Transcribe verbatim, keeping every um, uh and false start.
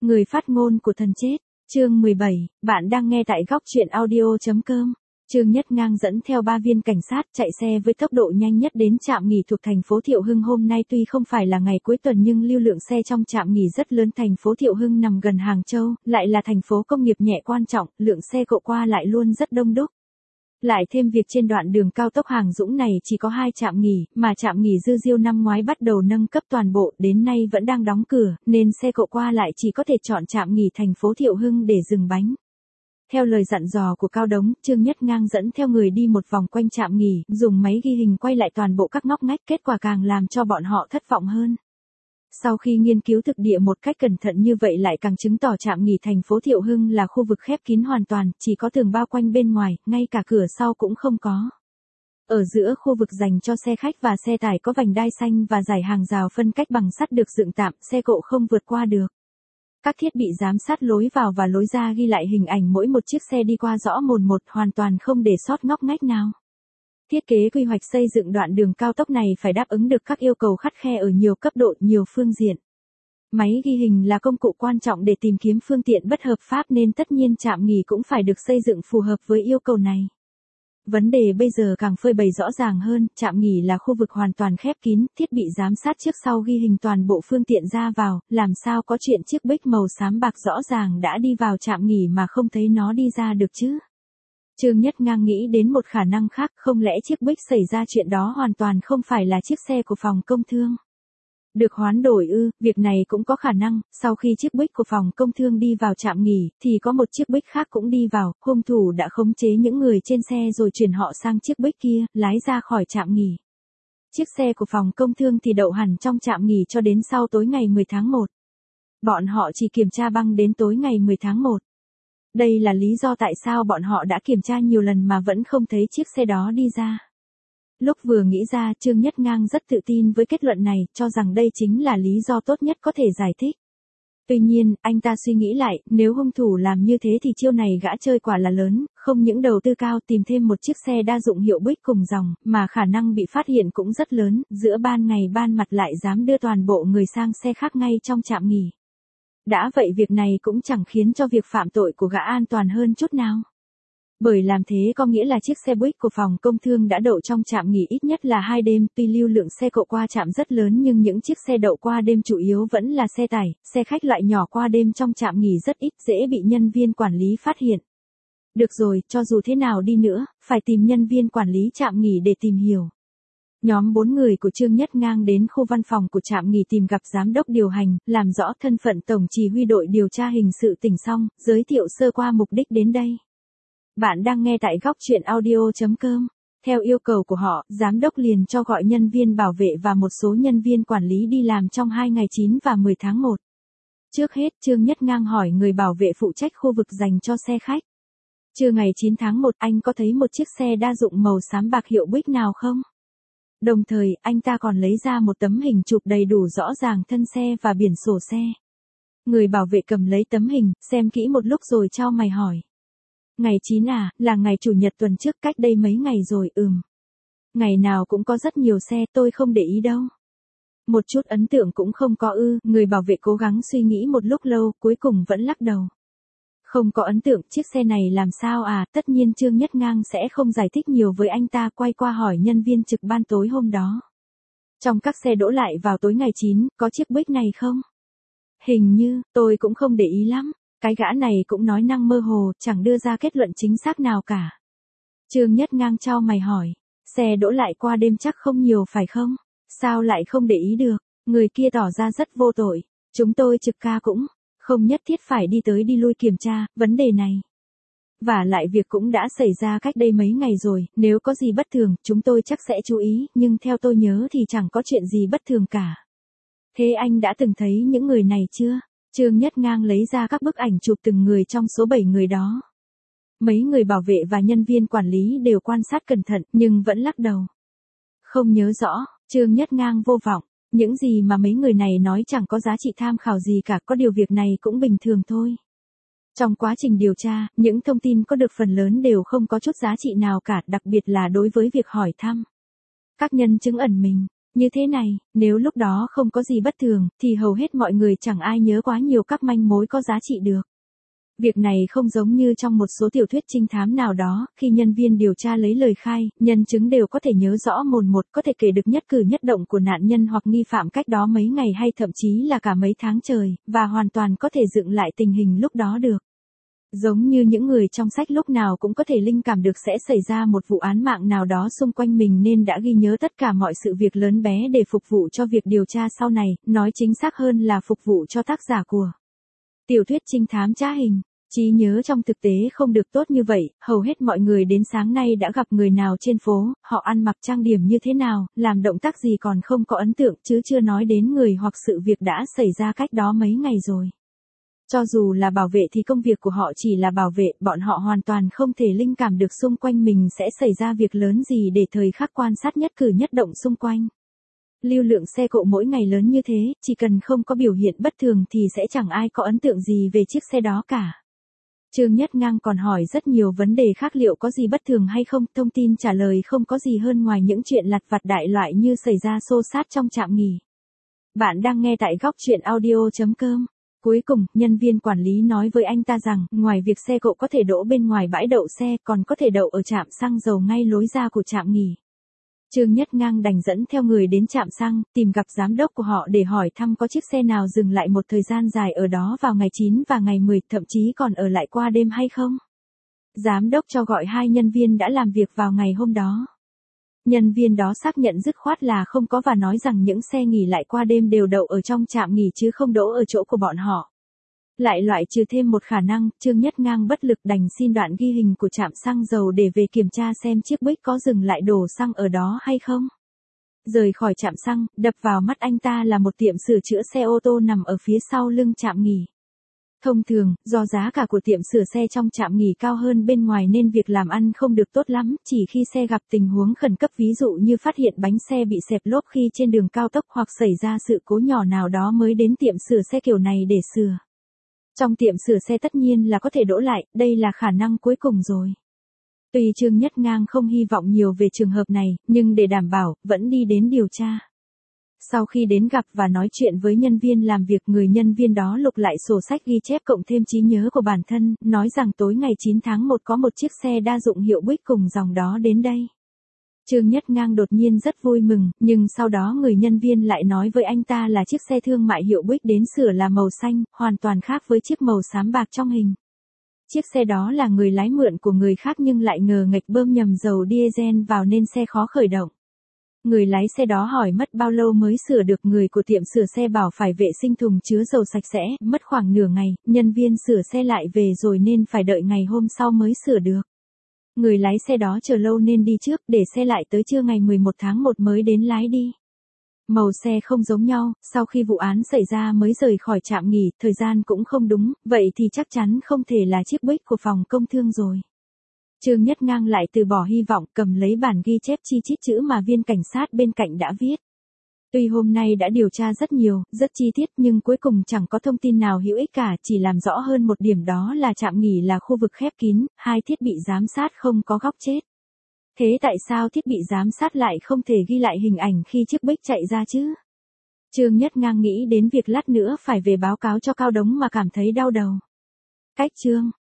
Người phát ngôn của thần chết, chương mười bảy, bạn đang nghe tại góc truyện audio.com. Trương Nhất Ngang dẫn theo ba viên cảnh sát chạy xe với tốc độ nhanh nhất đến trạm nghỉ thuộc thành phố Thiệu Hưng. Hôm nay tuy không phải là ngày cuối tuần nhưng lưu lượng xe trong trạm nghỉ rất lớn. Thành phố Thiệu Hưng nằm gần Hàng Châu, lại là thành phố công nghiệp nhẹ quan trọng, lượng xe cộ qua lại luôn rất đông đúc. Lại thêm việc trên đoạn đường cao tốc Hàng Dũng này chỉ có hai trạm nghỉ, mà trạm nghỉ Dư Diêu năm ngoái bắt đầu nâng cấp toàn bộ, đến nay vẫn đang đóng cửa, nên xe cộ qua lại chỉ có thể chọn trạm nghỉ thành phố Thiệu Hưng để dừng bánh. Theo lời dặn dò của Cao Đống, Trương Nhất Ngang dẫn theo người đi một vòng quanh trạm nghỉ, dùng máy ghi hình quay lại toàn bộ các ngóc ngách, kết quả càng làm cho bọn họ thất vọng hơn. Sau khi nghiên cứu thực địa một cách cẩn thận như vậy lại càng chứng tỏ trạm nghỉ thành phố Thiệu Hưng là khu vực khép kín hoàn toàn, chỉ có tường bao quanh bên ngoài, ngay cả cửa sau cũng không có. Ở giữa khu vực dành cho xe khách và xe tải có vành đai xanh và dải hàng rào phân cách bằng sắt được dựng tạm, xe cộ không vượt qua được. Các thiết bị giám sát lối vào và lối ra ghi lại hình ảnh mỗi một chiếc xe đi qua rõ mồn một, hoàn toàn không để sót ngóc ngách nào. Thiết kế quy hoạch xây dựng đoạn đường cao tốc này phải đáp ứng được các yêu cầu khắt khe ở nhiều cấp độ, nhiều phương diện. Máy ghi hình là công cụ quan trọng để tìm kiếm phương tiện bất hợp pháp nên tất nhiên trạm nghỉ cũng phải được xây dựng phù hợp với yêu cầu này. Vấn đề bây giờ càng phơi bày rõ ràng hơn, trạm nghỉ là khu vực hoàn toàn khép kín, thiết bị giám sát trước sau ghi hình toàn bộ phương tiện ra vào, làm sao có chuyện chiếc Bích màu xám bạc rõ ràng đã đi vào trạm nghỉ mà không thấy nó đi ra được chứ? Trương Nhất Ngang nghĩ đến một khả năng khác, không lẽ chiếc Bích xảy ra chuyện đó hoàn toàn không phải là chiếc xe của phòng công thương? Được hoán đổi ư? Việc này cũng có khả năng, sau khi chiếc Bích của phòng công thương đi vào trạm nghỉ, thì có một chiếc Bích khác cũng đi vào, hung thủ đã khống chế những người trên xe rồi chuyển họ sang chiếc Bích kia, lái ra khỏi trạm nghỉ. Chiếc xe của phòng công thương thì đậu hẳn trong trạm nghỉ cho đến sau tối ngày mười tháng một. Bọn họ chỉ kiểm tra băng đến tối ngày mười tháng một. Đây là lý do tại sao bọn họ đã kiểm tra nhiều lần mà vẫn không thấy chiếc xe đó đi ra. Lúc vừa nghĩ ra, Trương Nhất Ngang rất tự tin với kết luận này, cho rằng đây chính là lý do tốt nhất có thể giải thích. Tuy nhiên, anh ta suy nghĩ lại, nếu hung thủ làm như thế thì chiêu này gã chơi quả là lớn, không những đầu tư cao tìm thêm một chiếc xe đa dụng hiệu Bích cùng dòng, mà khả năng bị phát hiện cũng rất lớn, giữa ban ngày ban mặt lại dám đưa toàn bộ người sang xe khác ngay trong trạm nghỉ. Đã vậy việc này cũng chẳng khiến cho việc phạm tội của gã an toàn hơn chút nào. Bởi làm thế có nghĩa là chiếc xe Buick của phòng công thương đã đậu trong trạm nghỉ ít nhất là hai đêm, tuy lưu lượng xe cộ qua trạm rất lớn nhưng những chiếc xe đậu qua đêm chủ yếu vẫn là xe tải, xe khách loại nhỏ qua đêm trong trạm nghỉ rất ít, dễ bị nhân viên quản lý phát hiện. Được rồi, cho dù thế nào đi nữa, phải tìm nhân viên quản lý trạm nghỉ để tìm hiểu. Nhóm bốn người của Trương Nhất Ngang đến khu văn phòng của trạm nghỉ tìm gặp giám đốc điều hành, làm rõ thân phận tổng chỉ huy đội điều tra hình sự tỉnh xong, giới thiệu sơ qua mục đích đến đây. Bạn đang nghe tại góc truyện audio.com. Theo yêu cầu của họ, giám đốc liền cho gọi nhân viên bảo vệ và một số nhân viên quản lý đi làm trong hai ngày chín và mười tháng một. Trước hết, Trương Nhất Ngang hỏi người bảo vệ phụ trách khu vực dành cho xe khách. Trưa ngày chín tháng một, anh có thấy một chiếc xe đa dụng màu xám bạc hiệu Bích nào không? Đồng thời, anh ta còn lấy ra một tấm hình chụp đầy đủ rõ ràng thân xe và biển sổ xe. Người bảo vệ cầm lấy tấm hình, xem kỹ một lúc rồi chau mày hỏi. Ngày chín à, là ngày chủ nhật tuần trước, cách đây mấy ngày rồi, ừm. Ngày nào cũng có rất nhiều xe, tôi không để ý đâu. Một chút ấn tượng cũng không có ư, người bảo vệ cố gắng suy nghĩ một lúc lâu, cuối cùng vẫn lắc đầu. Không có ấn tượng, chiếc xe này làm sao à, tất nhiên Trương Nhất Ngang sẽ không giải thích nhiều với anh ta, quay qua hỏi nhân viên trực ban tối hôm đó. Trong các xe đỗ lại vào tối ngày chín, có chiếc Bích này không? Hình như, tôi cũng không để ý lắm. Cái gã này cũng nói năng mơ hồ, chẳng đưa ra kết luận chính xác nào cả. Trương Nhất Ngang chau mày hỏi, xe đỗ lại qua đêm chắc không nhiều phải không? Sao lại không để ý được? Người kia tỏ ra rất vô tội. Chúng tôi trực ca cũng không nhất thiết phải đi tới đi lui kiểm tra vấn đề này. Và lại việc cũng đã xảy ra cách đây mấy ngày rồi, nếu có gì bất thường, chúng tôi chắc sẽ chú ý, nhưng theo tôi nhớ thì chẳng có chuyện gì bất thường cả. Thế anh đã từng thấy những người này chưa? Trương Nhất Ngang lấy ra các bức ảnh chụp từng người trong số bảy người đó. Mấy người bảo vệ và nhân viên quản lý đều quan sát cẩn thận, nhưng vẫn lắc đầu. Không nhớ rõ, Trương Nhất Ngang vô vọng, những gì mà mấy người này nói chẳng có giá trị tham khảo gì cả, có điều việc này cũng bình thường thôi. Trong quá trình điều tra, những thông tin có được phần lớn đều không có chút giá trị nào cả, đặc biệt là đối với việc hỏi thăm các nhân chứng ẩn mình. Như thế này, nếu lúc đó không có gì bất thường, thì hầu hết mọi người chẳng ai nhớ quá nhiều các manh mối có giá trị được. Việc này không giống như trong một số tiểu thuyết trinh thám nào đó, khi nhân viên điều tra lấy lời khai, nhân chứng đều có thể nhớ rõ mồn một, có thể kể được nhất cử nhất động của nạn nhân hoặc nghi phạm cách đó mấy ngày hay thậm chí là cả mấy tháng trời, và hoàn toàn có thể dựng lại tình hình lúc đó được. Giống như những người trong sách lúc nào cũng có thể linh cảm được sẽ xảy ra một vụ án mạng nào đó xung quanh mình nên đã ghi nhớ tất cả mọi sự việc lớn bé để phục vụ cho việc điều tra sau này, nói chính xác hơn là phục vụ cho tác giả của tiểu thuyết trinh thám trá hình. Trí nhớ trong thực tế không được tốt như vậy, hầu hết mọi người đến sáng nay đã gặp người nào trên phố, họ ăn mặc trang điểm như thế nào, làm động tác gì còn không có ấn tượng chứ chưa nói đến người hoặc sự việc đã xảy ra cách đó mấy ngày rồi. Cho dù là bảo vệ thì công việc của họ chỉ là bảo vệ, bọn họ hoàn toàn không thể linh cảm được xung quanh mình sẽ xảy ra việc lớn gì để thời khắc quan sát nhất cử nhất động xung quanh. Lưu lượng xe cộ mỗi ngày lớn như thế, chỉ cần không có biểu hiện bất thường thì sẽ chẳng ai có ấn tượng gì về chiếc xe đó cả. Trương Nhất Ngang còn hỏi rất nhiều vấn đề khác liệu có gì bất thường hay không, thông tin trả lời không có gì hơn ngoài những chuyện lặt vặt đại loại như xảy ra xô xát trong trạm nghỉ. Bạn đang nghe tại góc truyện audio chấm com. Cuối cùng, nhân viên quản lý nói với anh ta rằng, ngoài việc xe cộ có thể đỗ bên ngoài bãi đậu xe, còn có thể đậu ở trạm xăng dầu ngay lối ra của trạm nghỉ. Trương Nhất Ngang đành dẫn theo người đến trạm xăng, tìm gặp giám đốc của họ để hỏi thăm có chiếc xe nào dừng lại một thời gian dài ở đó vào ngày chín và ngày mười, thậm chí còn ở lại qua đêm hay không. Giám đốc cho gọi hai nhân viên đã làm việc vào ngày hôm đó. Nhân viên đó xác nhận dứt khoát là không có và nói rằng những xe nghỉ lại qua đêm đều đậu ở trong trạm nghỉ chứ không đỗ ở chỗ của bọn họ. Lại loại trừ thêm một khả năng, Trương Nhất Ngang bất lực đành xin đoạn ghi hình của trạm xăng dầu để về kiểm tra xem chiếc Buick có dừng lại đổ xăng ở đó hay không. Rời khỏi trạm xăng, đập vào mắt anh ta là một tiệm sửa chữa xe ô tô nằm ở phía sau lưng trạm nghỉ. Thông thường, do giá cả của tiệm sửa xe trong trạm nghỉ cao hơn bên ngoài nên việc làm ăn không được tốt lắm, chỉ khi xe gặp tình huống khẩn cấp ví dụ như phát hiện bánh xe bị xẹp lốp khi trên đường cao tốc hoặc xảy ra sự cố nhỏ nào đó mới đến tiệm sửa xe kiểu này để sửa. Trong tiệm sửa xe tất nhiên là có thể đỗ lại, đây là khả năng cuối cùng rồi. Tuy Trương Nhất Ngang không hy vọng nhiều về trường hợp này, nhưng để đảm bảo, vẫn đi đến điều tra. Sau khi đến gặp và nói chuyện với nhân viên làm việc, người nhân viên đó lục lại sổ sách ghi chép cộng thêm trí nhớ của bản thân, nói rằng tối ngày chín tháng một có một chiếc xe đa dụng hiệu Buick cùng dòng đó đến đây. Trương Nhất Ngang đột nhiên rất vui mừng, nhưng sau đó người nhân viên lại nói với anh ta là chiếc xe thương mại hiệu Buick đến sửa là màu xanh, hoàn toàn khác với chiếc màu xám bạc trong hình. Chiếc xe đó là người lái mượn của người khác nhưng lại ngờ nghệch bơm nhầm dầu diesel vào nên xe khó khởi động. Người lái xe đó hỏi mất bao lâu mới sửa được, người của tiệm sửa xe bảo phải vệ sinh thùng chứa dầu sạch sẽ, mất khoảng nửa ngày, nhân viên sửa xe lại về rồi nên phải đợi ngày hôm sau mới sửa được. Người lái xe đó chờ lâu nên đi trước, để xe lại tới trưa ngày mười một tháng một mới đến lái đi. Màu xe không giống nhau, sau khi vụ án xảy ra mới rời khỏi trạm nghỉ, thời gian cũng không đúng, vậy thì chắc chắn không thể là chiếc Buick của phòng công thương rồi. Trương Nhất Ngang lại từ bỏ hy vọng, cầm lấy bản ghi chép chi chít chữ mà viên cảnh sát bên cạnh đã viết. Tuy hôm nay đã điều tra rất nhiều, rất chi tiết nhưng cuối cùng chẳng có thông tin nào hữu ích cả, chỉ làm rõ hơn một điểm đó là trạm nghỉ là khu vực khép kín, hai thiết bị giám sát không có góc chết. Thế tại sao thiết bị giám sát lại không thể ghi lại hình ảnh khi chiếc Buick chạy ra chứ? Trương Nhất Ngang nghĩ đến việc lát nữa phải về báo cáo cho Cao Đống mà cảm thấy đau đầu. Cách chương